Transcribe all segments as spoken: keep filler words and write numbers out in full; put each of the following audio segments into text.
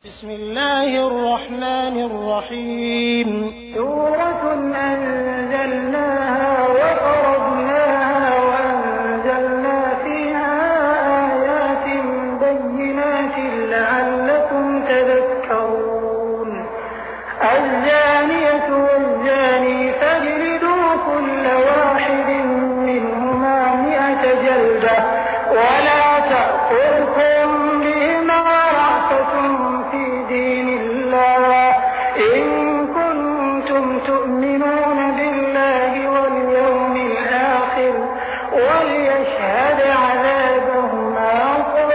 بسم الله الرحمن الرحيم سورة أنزلناها وفرضناها وأنزلنا فيها آيات بينات لعلكم تذكرون الزانية والزاني فاجلدوا كل واحد منهما مئة جلدة ولا تأخذكم بهما رأفة في دين الله إن كنتم تؤمنون بالله واليوم الآخر وليشهد عذابهما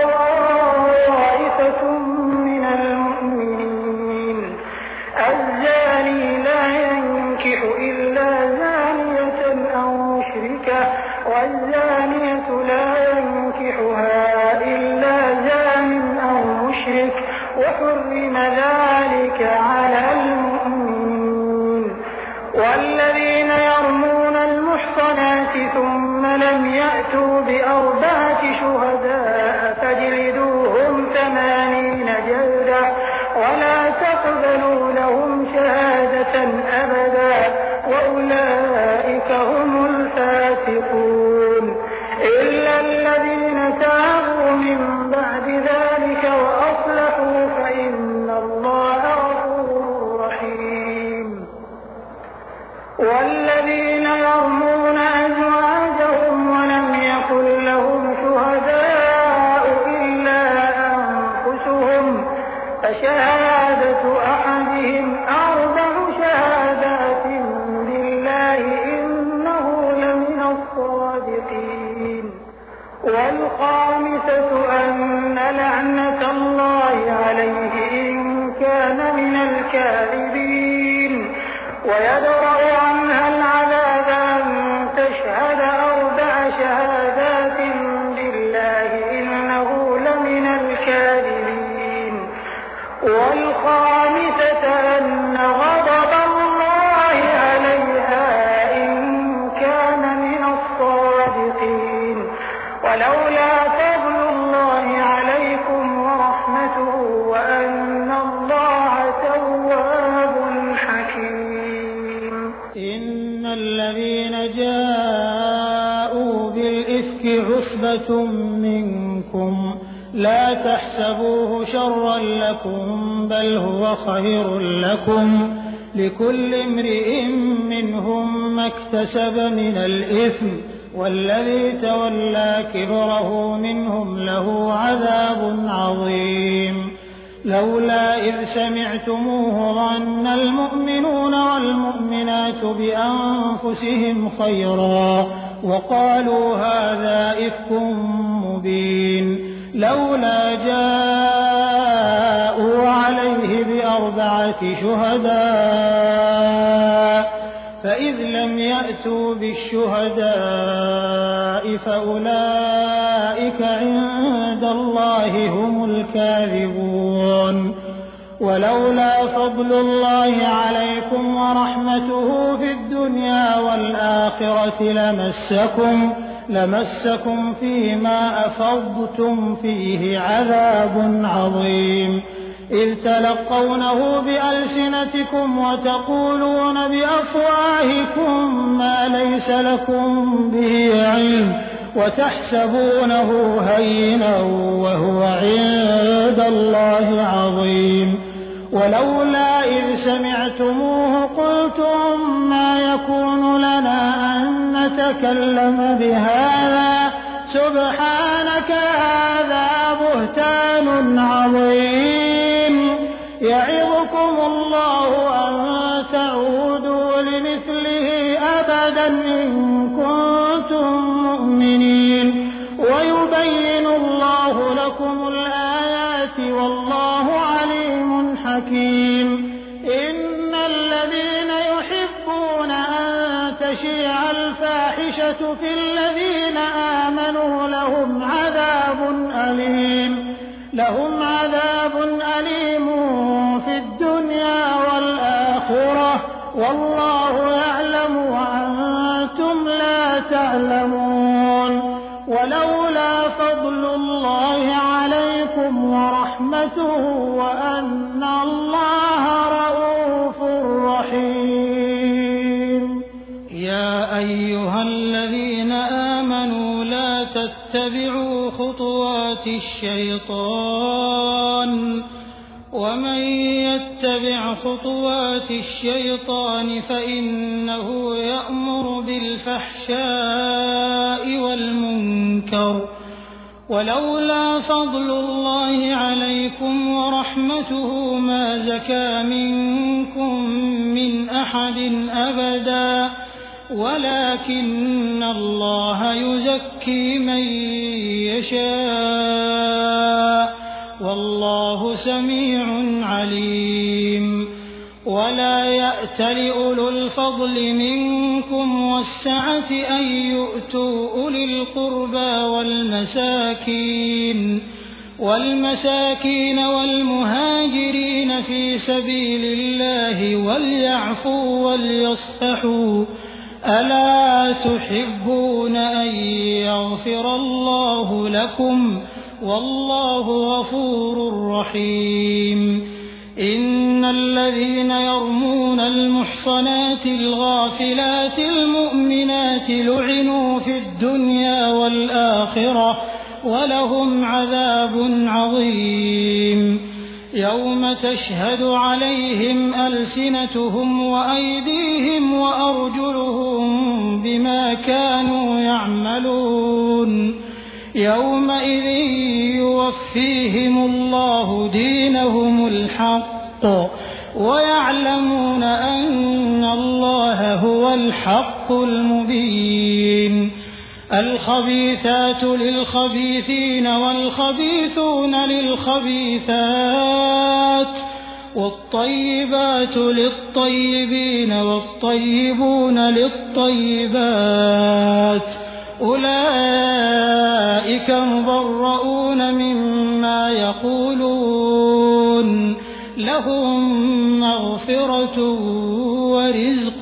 طائفة من المؤمنين الزاني لا ينكح إلا زانية أو مشركة والزانية لا ينكحها إلا زان أو مشرك وحرم ذلك على المؤمنين والذين يرمون المحصنات ثم لم يأتوا بأربعة شهداء فاجلدوهم ثمانين جلدة ولا تقبلوا لهم شهادة أبدا وأولئك هم الفاسقون إلا الذين تابوا من بعد ذلك وأصلحوا فإن الله غفور رحيم والذين يرمون أزواجهم ولم يكن لهم شهداء إلا أنفسهم فشهادة أحدهم أربع شهادات بالله إنه لمن الصادقين والخامسة أن لعنة الله عليه إن كان من الكاذبين ويدرأ عنها العذاب أن تشهد أربع شهادات بالله إنه لمن الكاذبين والخامسة أن غضب الله عليها إن كان من الصادقين ولولا فضل الله عليكم ورحمته وأن الله تواب حكيم إن الذين جاءوا بالإفك عصبة منكم لا تحسبوه شرا لكم بل هو خير لكم لكل امرئ منهم ما اكتسب من الإثم والذي تولى كبره منهم له عذاب عظيم لولا إذ سمعتموه ظن المؤمنون والمؤمنات بأنفسهم خيرا وقالوا هذا إفك مبين لولا جاءوا عليه بأربعة شهداء فإذ لم يأتوا بالشهداء فأولئك عند الله هم الكاذبون ولولا فضل الله عليكم ورحمته في الدنيا والآخرة لمسكم لمسكم فيما أفضتم فيه عذاب عظيم إذ تلقونه بألسنتكم وتقولون بأفواهكم ما ليس لكم به علم وتحسبونه هينا وهو عند الله عظيم ولولا إذ سمعتموه قلتم ما يكون لنا أن نتكلم بهذا سبحانك هذا بهتان عظيم يعظكم الله أن تعودوا لمثله أبدا إن كنتم مؤمنين ويبين الله لكم الآيات والله عليم حكيم إن الذين يحبون أن تشيع الفاحشة في الذين آمنوا لهم عذاب أليم لهم عذاب أليم في الدنيا والآخرة والله يعلم وأنتم لا تعلمون ولولا فضل الله عليكم ورحمته وأن تتبعوا خطوات الشيطان ومن يتبع خطوات الشيطان فإنه يأمر بالفحشاء والمنكر ولولا فضل الله عليكم ورحمته ما زكى منكم من أحد أبدا ولكن الله يزكي من يشاء والله سميع عليم ولا يأتل أولو الفضل منكم والسعة أن يؤتوا أولي القربى والمساكين والمساكين والمهاجرين في سبيل الله وليعفوا وليصفحوا ألا تحبون أن يغفر الله لكم والله غفور رحيم إن الذين يرمون المحصنات الغافلات المؤمنات لعنوا في الدنيا والآخرة ولهم عذاب عظيم يوم تشهد عليهم ألسنتهم وأيديهم وأرجلهم بما كانوا يعملون يومئذ يوفيهم الله دينهم الحق ويعلمون أن الله هو الحق المبين الخبيثات للخبيثين والخبيثون للخبيثات والطيبات للطيبين والطيبون للطيبات أولئك مبرؤون مما يقولون لهم مغفرة ورزق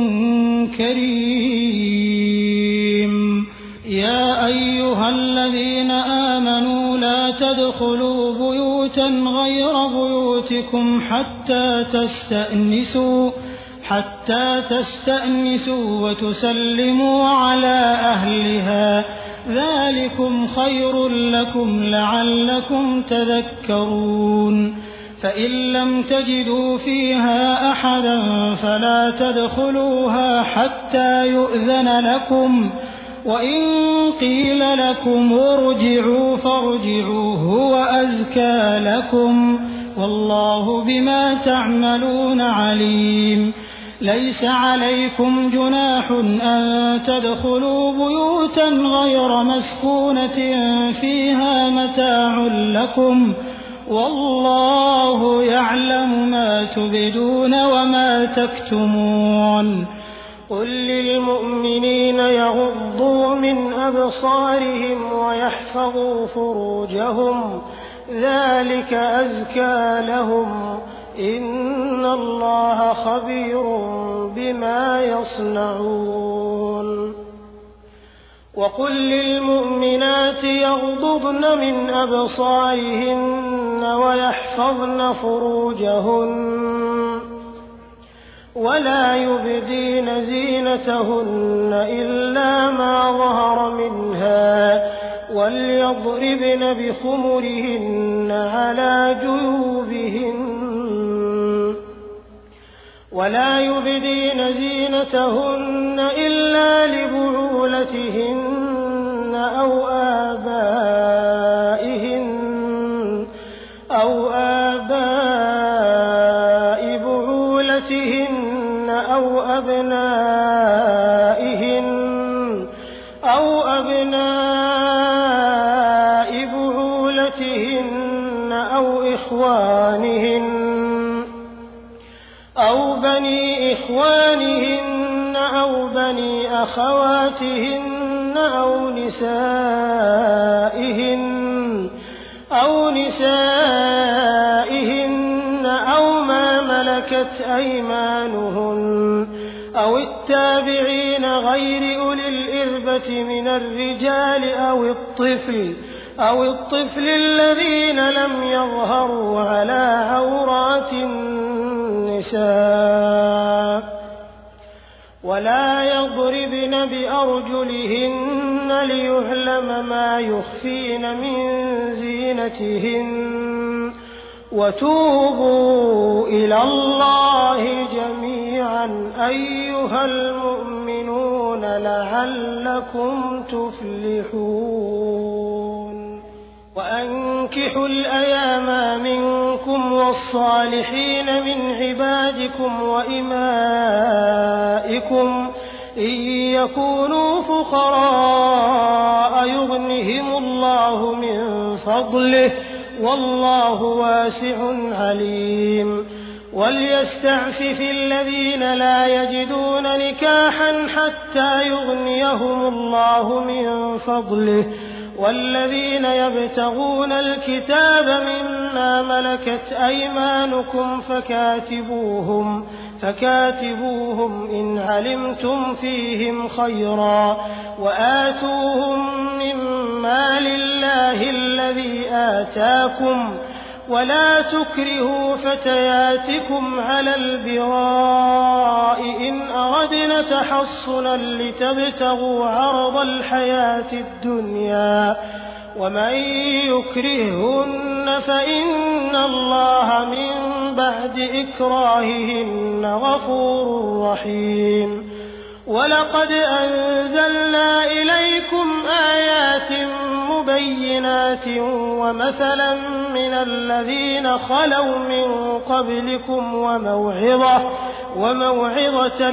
كريم يا أيها الذين آمنوا لا تدخلوا بيوتا غير بيوتكم حتى تستأنسوا حتى تستأنسوا وتسلموا على أهلها ذلكم خير لكم لعلكم تذكرون فإن لم تجدوا فيها أحدا فلا تدخلوها حتى يؤذن لكم وإن قيل لكم ارجعوا فارجعوا هو أزكى لكم والله بما تعملون عليم ليس عليكم جناح أن تدخلوا بيوتا غير مسكونة فيها متاع لكم والله يعلم ما تبدون وما تكتمون قل للمؤمنين يغضوا من أبصارهم ويحفظوا فروجهم ذلك أزكى لهم إن الله خبير بما يصنعون وقل للمؤمنات يغضضن من أبصارهن ويحفظن فروجهن ولا يبدين زينتهن إلا ما ظهر منها وليضربن بخمرهن على جيوبهن ولا يبدين زينتهن إلا لبعولتهن أو آبائهن أو آباء بعولتهن أو أبنائهن أو أبناء بعولتهن أو إخوانهن أو بني إخوانهن أو بني أخواتهن أو نسائهن أو نسائهن أو ما ملكت أيمانهن أو التابعين غير أولي الإربة من الرجال أو الطفل أو الطفل الذين لم يظهروا على عورات النساء ولا يضربن بأرجلهن ليعلم ما يخفين من زينتهن وتوبوا إلى الله جميعا أيها المؤمنون لعلكم تفلحون وأنكحوا الأيام منكم والصالحين من عبادكم وإمائكم إن يكونوا فقراء يغنهم الله من فضله والله واسع عليم وليستعفف الذين لا يجدون نكاحا حتى يغنيهم الله من فضله والذين يبتغون الكتاب مما ملكت أيمانكم فكاتبوهم فكاتبوهم إن علمتم فيهم خيرا وآتوهم من مال الله الذي آتاكم ولا تكرهوا فتياتكم على البغاء إن أردنا تحصنا لتبتغوا عرض الحياة الدنيا ومن يكرههن فإن الله من بعد إكراههن غفور رحيم ولقد أنزلنا إليكم آيات مبينات ومثلا من الذين خلوا من قبلكم وموعظة وموعظة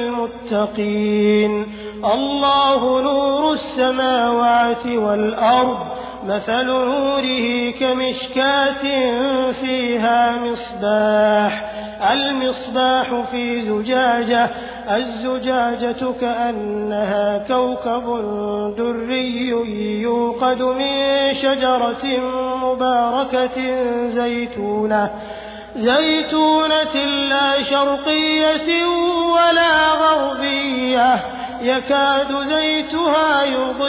للمتقين الله نور السماوات والأرض مثل نوره كمشكاة فيها مصباح المصباح في زجاجة الزجاجة كأنها كوكب دري يوقد من شجرة مباركة زيتونة زيتونة لا شرقية ولا غربية يكاد زيتها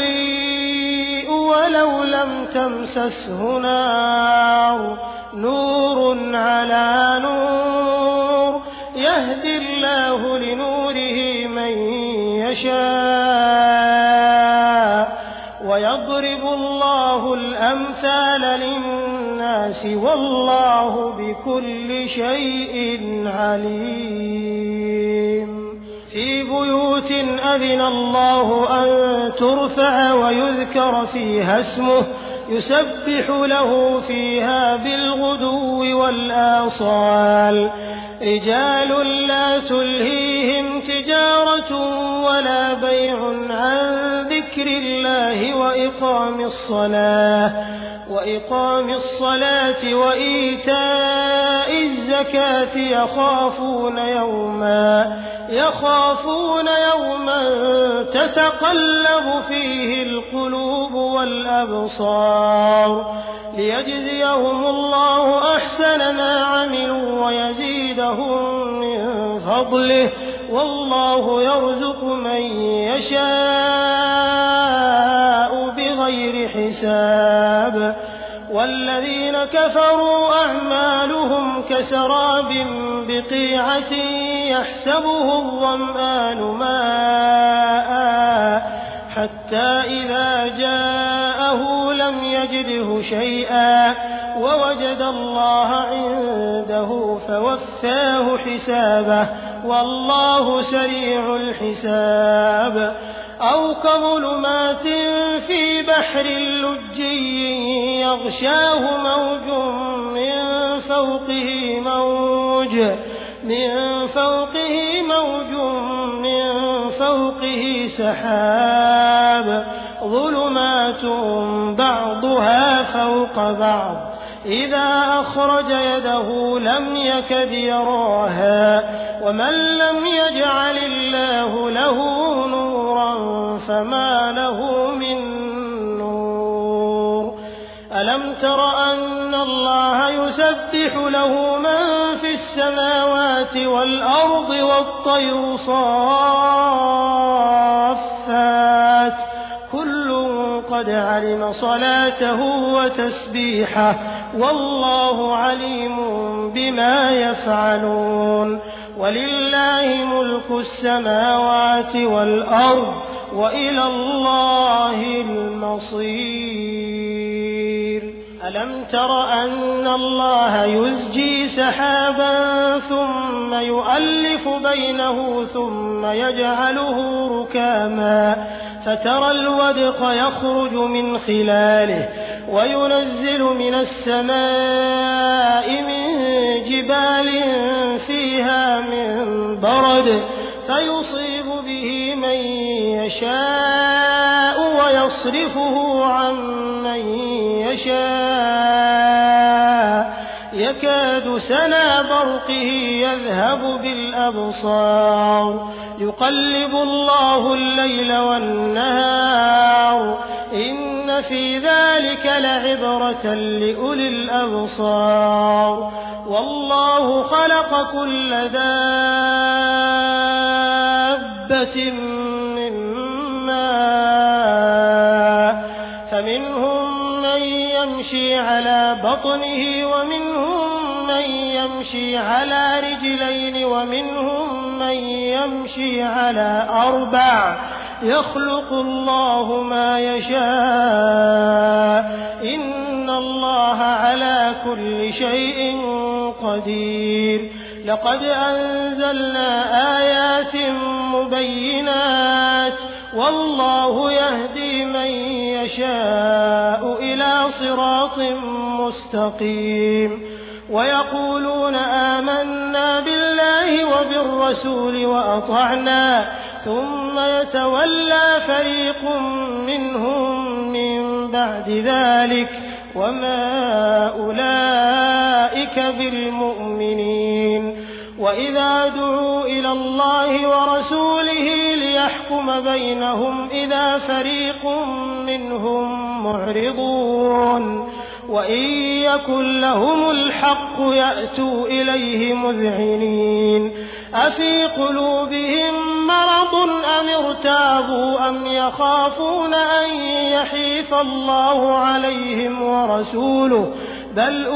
يضيء ولو لم تمسسه نار نور على نور يهدي الله لنوره من يشاء ويضرب الله الأمثال للناس والله بكل شيء عليم في بيوت أذن الله أن ترفع ويذكر فيها اسمه يسبح له فيها بالغدو والآصال رجال لا تلهيهم تجارة ولا بيع عن ذكر الله وإقام الصلاة وإقام الصلاة وإيتاء الزكاة يخافون يوما يخافون يوما تتقلب فيه القلوب والأبصار ليجزيهم الله أحسن ما عملوا ويزيدهم من فضله والله يرزق من يشاء بغير حساب والذين كفروا أعمالهم كسراب بقيعة يحسبه الظمآن ماء حتى إذا جاءه لم يجده شيئا ووجد الله عنده فوفاه حسابه والله سريع الحساب أو كظلمات في بحر لجي يغشاه موج من فوقه موج من فوقه موج من فوقه سحاب ظلمات بعضها فوق بعض إذا أخرج يده لم يكد يراها ومن لم يجعل الله له نورا فما له من نور ألم تر أن الله يسبح له من في السماوات والأرض والطير صافات كل قد علم صلاته وتسبيحه والله عليم بما يفعلون ولله ملك السماوات والأرض وإلى الله المصير. ألم تر أن الله يزجي سحابا ثم يؤلف بينه ثم يجعله ركاما فترى الودق يخرج من خلاله وينزل من السماء من جبال فيها من برد فيصيب به من يشاء ويصرفه عن من يشاء يكاد سنا برقه يذهب بالأبصار يقلب الله الليل والنهار إن في ذلك لعبرة لأولي الأبصار. والله خلق كل دابة من ماء فمنهم من يمشي على بطنه ومنهم من يمشي على رجلين ومنهم من يمشي على أربع يخلق الله ما يشاء إن الله على كل شيء قدير. لقد أنزلنا آيات مبينات والله يهدي من يشاء إلى صراط مستقيم. ويقولون آمنا بالله وبالرسول وأطعنا ثم يتولى فريق منهم من بعد ذلك وما أولئك بالمؤمنين. وإذا دعوا إلى الله ورسوله ليحكم بينهم إذا فريق منهم معرضون وإن يكن لهم الحق يأتوا إليه مذعنين أفي قلوبهم مرض أم ارتابوا أم يخافون أن يحيف الله عليهم ورسوله بل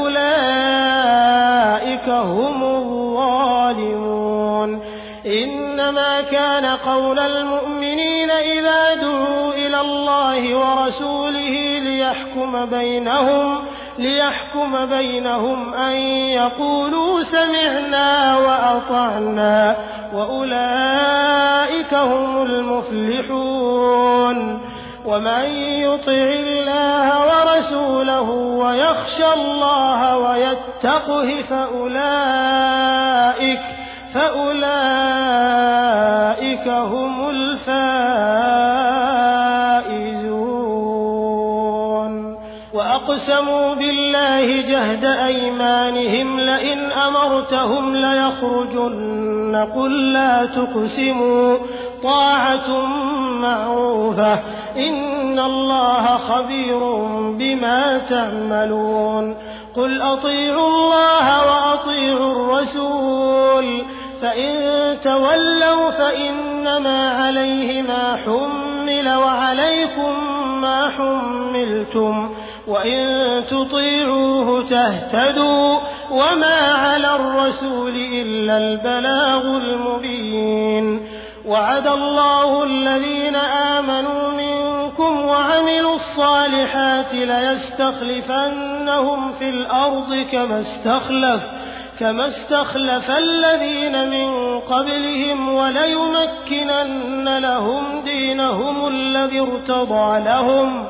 أولئك هم الظالمون. إنما كان قول المؤمنين إذا دعوا إلى الله ورسوله ليحكم بينهم ليحكم بينهم أن يقولوا سمعنا وأطعنا وأولئك هم المفلحون. ومن يطع الله ورسوله ويخشى الله ويتقه فأولئك فأولئك هم الفائزون. وأقسموا بالله جهد أيمانهم لئن أمرتهم ليخرجن قل لا تقسموا طاعة معروفة إن الله خبير بما تعملون. قل أطيعوا الله وأطيعوا الرسول فإن تولوا فإنما عليه ما حمل وعليكم ما حملتم وإن تطيعوه تهتدوا وما على الرسول إلا البلاغ المبين. وعد الله الذين آمنوا منكم وعملوا الصالحات ليستخلفنهم في الأرض كما استخلف كما استخلف الذين من قبلهم وليمكنن لهم دينهم الذي ارتضى لهم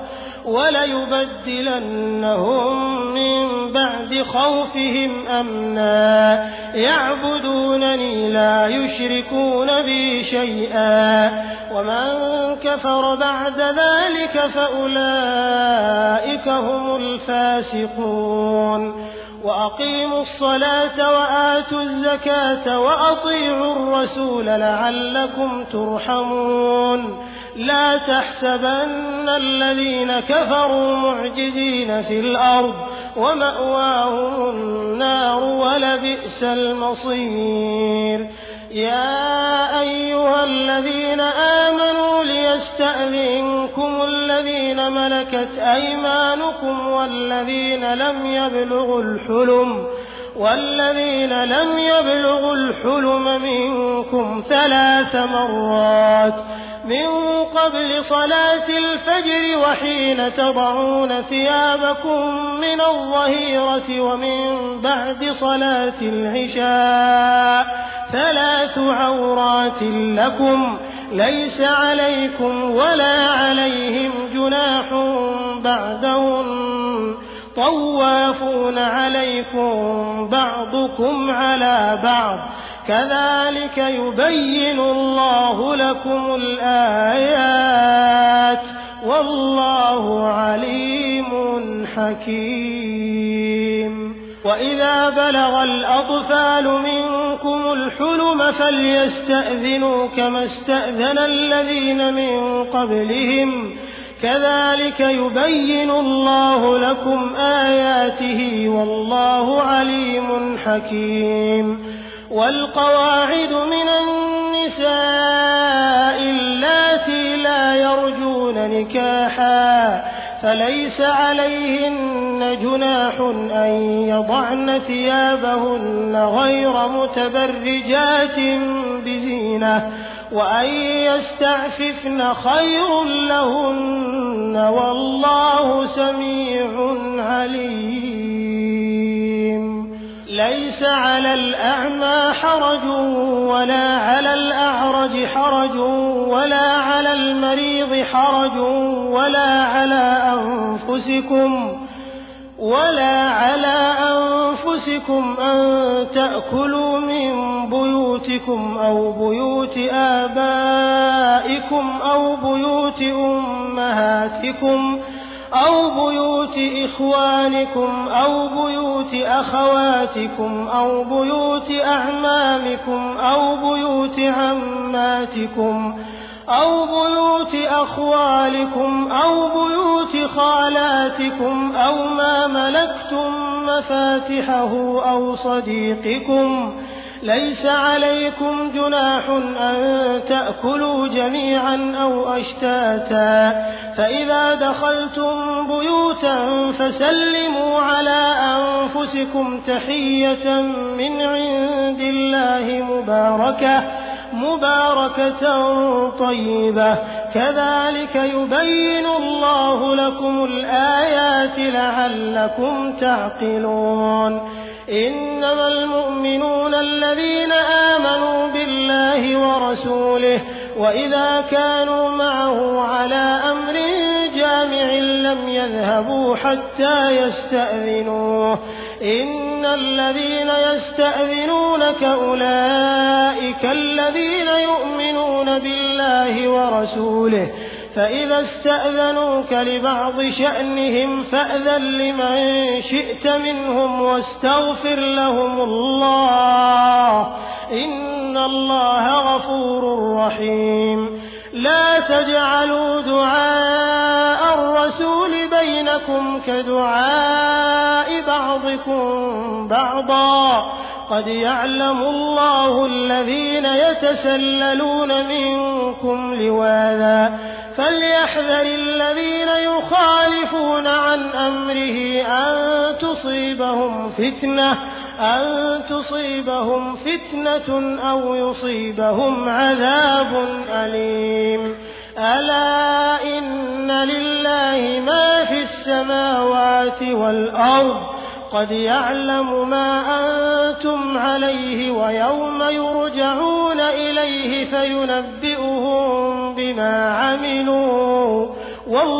وليبدلنهم من بعد خوفهم أمنا يعبدونني لا يشركون بي شيئا ومن كفر بعد ذلك فأولئك هم الفاسقون. وأقيموا الصلاة وآتوا الزكاة وأطيعوا الرسول لعلكم ترحمون. لا تحسبن الذين كفروا معجزين في الأرض ومأواهم النار ولبئس المصير. يا أيها الذين آمنوا ليستأذنكم الذين ملكت أيمانكم والذين لم يبلغوا الحلم والذين لم يبلغوا الحلم منكم ثلاث مرات من قبل صلاة الفجر وحين تضعون ثيابكم من الظهيرة ومن بعد صلاة العشاء ثلاث عورات لكم ليس عليكم ولا عليهم جناح بعدهن طوافون عليكم بعضكم على بعض كذلك يبين الله لكم الآيات والله عليم حكيم. وإذا بلغ الأطفال منكم الحلم فليستأذنوا كما استأذن الذين من قبلهم كذلك يبين الله لكم آياته والله عليم حكيم. والقواعد من النساء اللاتي لا يرجون نكاحا فليس عليهن جناح أن يضعن ثيابهن غير متبرجات بزينة وأن يستعففن خير لهن والله سميع عليم. ليس على الأعمى حرج ولا على الأعرج حرج ولا على المريض حرج ولا على أنفسكم ولا على أنفسكم أن تأكلوا من بيوتكم أو بيوت آبائكم أو بيوت أمهاتكم أو بيوت إخوانكم أو بيوت أخواتكم أو بيوت أعمامكم أو بيوت عماتكم أو بيوت أخوالكم أو بيوت خالاتكم أو ما ملكتم مفاتحه أو صديقكم ليس عليكم جناح أن تأكلوا جميعا أو أشتاتا فإذا دخلتم بيوتا فسلموا على أنفسكم تحية من عند الله مباركة مباركة طيبة كذلك يبين الله لكم الآيات لعلكم تعقلون. إنما المؤمنون الذين آمنوا بالله ورسوله وإذا كانوا معه على أمر جامع لم يذهبوا حتى يستأذنوه إن الذين يستأذنونك أولئك الذين يؤمنون بالله ورسوله فإذا استأذنوك لبعض شأنهم فأذن لمن شئت منهم واستغفر لهم الله إن الله غفور رحيم. لا تجعلوا دعاء الرسول بينكم كدعاء بعضكم بعضا قد يعلم الله الذين يتسللون منكم لواذا فليحذر الذين يخالفون عن أمره أن تصيبهم فتنة أن تصيبهم فتنة أو يصيبهم عذاب أليم. ألا إن لله ما في السماوات والأرض قد يعلم ما أنتم عليه ويوم يرجعون إليه فينبئهم بما عملوا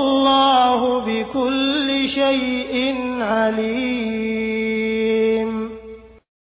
والله بكل شيء عليم.